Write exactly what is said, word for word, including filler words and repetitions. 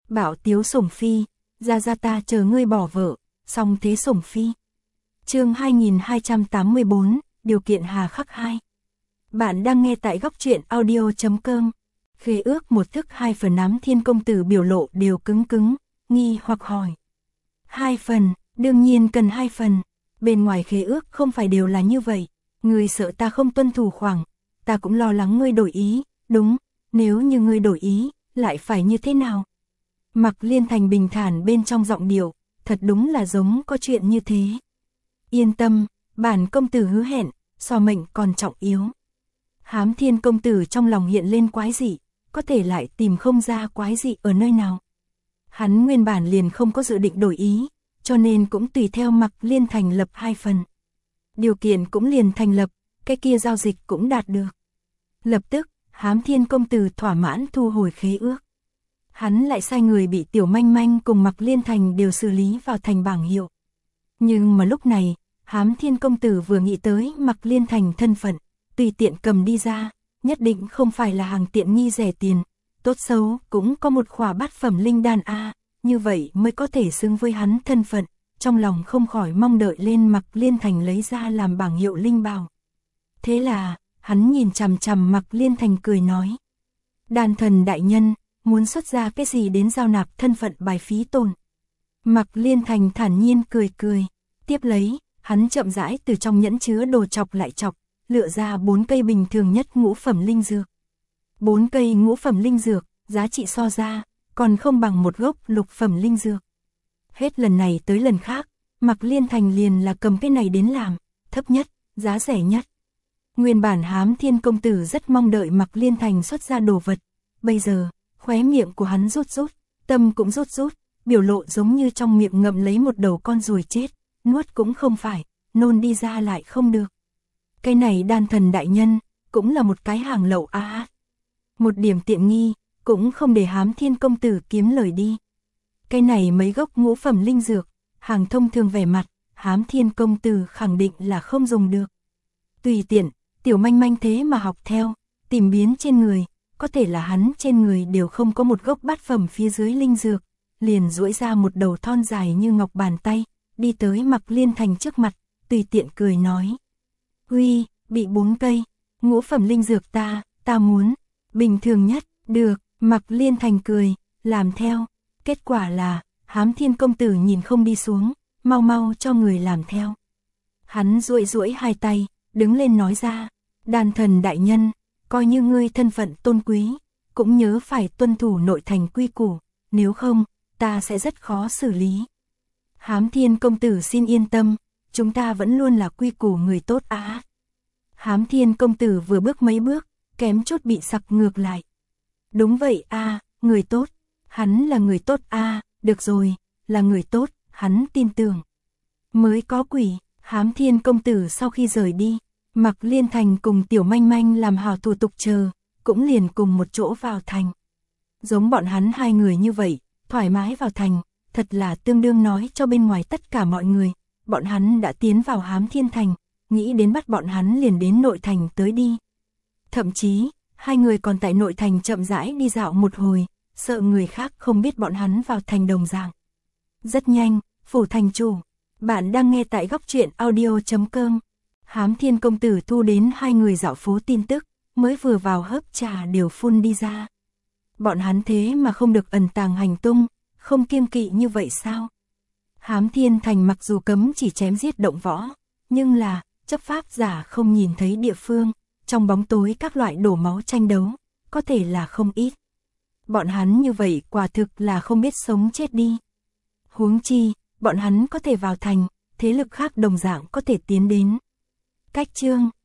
Bảo tiếu sủng phi, ra ra ta chờ ngươi bỏ vợ, song thế sủng phi. Chương hai nghìn hai trăm tám mươi bốn, điều kiện hà khắc hai. Bạn đang nghe tại góc truyện audio chấm com. Khế ước một thức hai phần. Ám Thiên công tử biểu lộ đều cứng cứng, nghi hoặc hỏi. Hai phần, đương nhiên cần hai phần. Bên ngoài khế ước không phải đều là như vậy. Ngươi sợ ta không tuân thủ khoảng, ta cũng lo lắng ngươi đổi ý, đúng, nếu như ngươi đổi ý, lại phải như thế nào? Mạc Liên Thành bình thản bên trong giọng điệu, thật đúng là giống có chuyện như thế. Yên tâm, bản công tử hứa hẹn, so mệnh còn trọng yếu. Hám Thiên công tử trong lòng hiện lên quái dị, có thể lại tìm không ra quái dị ở nơi nào. Hắn nguyên bản liền không có dự định đổi ý, cho nên cũng tùy theo Mạc Liên Thành lập hai phần. Điều kiện cũng liền thành lập, cái kia giao dịch cũng đạt được. Lập tức, Hám Thiên công tử thỏa mãn thu hồi khế ước. Hắn lại sai người bị Tiểu Manh Manh cùng Mạc Liên Thành đều xử lý vào thành bảng hiệu. Nhưng mà lúc này, Hám Thiên công tử vừa nghĩ tới Mạc Liên Thành thân phận, tùy tiện cầm đi ra, nhất định không phải là hàng tiện nghi rẻ tiền, tốt xấu cũng có một khỏa bát phẩm linh đan a, như vậy mới có thể xứng với hắn thân phận, trong lòng không khỏi mong đợi lên Mạc Liên Thành lấy ra làm bảng hiệu linh bào. Thế là, hắn nhìn chằm chằm Mạc Liên Thành cười nói: "Đan thần đại nhân, muốn xuất ra cái gì đến giao nạp thân phận bài phí tổn?" Mạc Liên Thành thản nhiên cười cười, tiếp lấy, hắn chậm rãi từ trong nhẫn chứa đồ chọc lại chọc, lựa ra bốn cây bình thường nhất ngũ phẩm linh dược. Bốn cây ngũ phẩm linh dược, giá trị so ra, còn không bằng một gốc lục phẩm linh dược. Hết lần này tới lần khác, Mạc Liên Thành liền là cầm cái này đến làm, thấp nhất, giá rẻ nhất. Nguyên bản Hám Thiên công tử rất mong đợi Mạc Liên Thành xuất ra đồ vật, bây giờ, khóe miệng của hắn rút rút, tâm cũng rút rút, biểu lộ giống như trong miệng ngậm lấy một đầu con ruồi chết, nuốt cũng không phải, nôn đi ra lại không được. Cái này đan thần đại nhân, cũng là một cái hàng lậu a à. Một điểm tiện nghi, cũng không để Hám Thiên công tử kiếm lời đi. Cái này mấy gốc ngũ phẩm linh dược, hàng thông thường vẻ mặt, Hám Thiên công tử khẳng định là không dùng được. Tùy tiện, Tiểu Manh Manh thế mà học theo, tìm biến trên người, có thể là hắn trên người đều không có một gốc bát phẩm phía dưới linh dược, liền duỗi ra một đầu thon dài như ngọc bàn tay, đi tới Mạc Liên Thành trước mặt, tùy tiện cười nói: "Uy, bị bốn cây, ngũ phẩm linh dược ta, ta muốn, bình thường nhất." "Được." Mạc Liên Thành cười, làm theo. Kết quả là, Hám Thiên công tử nhìn không đi xuống, mau mau cho người làm theo. Hắn duỗi duỗi hai tay, đứng lên nói ra: "Đan thần đại nhân, coi như ngươi thân phận tôn quý, cũng nhớ phải tuân thủ nội thành quy củ, nếu không, ta sẽ rất khó xử lý." Hám Thiên công tử xin yên tâm, chúng ta vẫn luôn là quy củ người tốt á. À. Hám Thiên công tử vừa bước mấy bước, kém chút bị sặc ngược lại. Đúng vậy a, à, người tốt, hắn là người tốt a, à, được rồi, là người tốt, hắn tin tưởng. Mới có quỷ. Hám Thiên công tử sau khi rời đi, Mạc Liên Thành cùng Tiểu Manh Manh làm hảo thủ tục chờ, cũng liền cùng một chỗ vào thành. Giống bọn hắn hai người như vậy, thoải mái vào thành, thật là tương đương nói cho bên ngoài tất cả mọi người, bọn hắn đã tiến vào Hám Thiên thành, nghĩ đến bắt bọn hắn liền đến nội thành tới đi. Thậm chí, hai người còn tại nội thành chậm rãi đi dạo một hồi, sợ người khác không biết bọn hắn vào thành đồng dạng. Rất nhanh, phủ thành chủ, bạn đang nghe tại góc truyện audio chấm com. Hám Thiên công tử thu đến hai người dạo phố tin tức, mới vừa vào hớp trà đều phun đi ra. Bọn hắn thế mà không được ẩn tàng hành tung, không kiêng kỵ như vậy sao? Hám Thiên thành mặc dù cấm chỉ chém giết động võ, nhưng là, chấp pháp giả không nhìn thấy địa phương, trong bóng tối các loại đổ máu tranh đấu, có thể là không ít. Bọn hắn như vậy quả thực là không biết sống chết đi. Huống chi, bọn hắn có thể vào thành, thế lực khác đồng dạng có thể tiến đến. Cách chương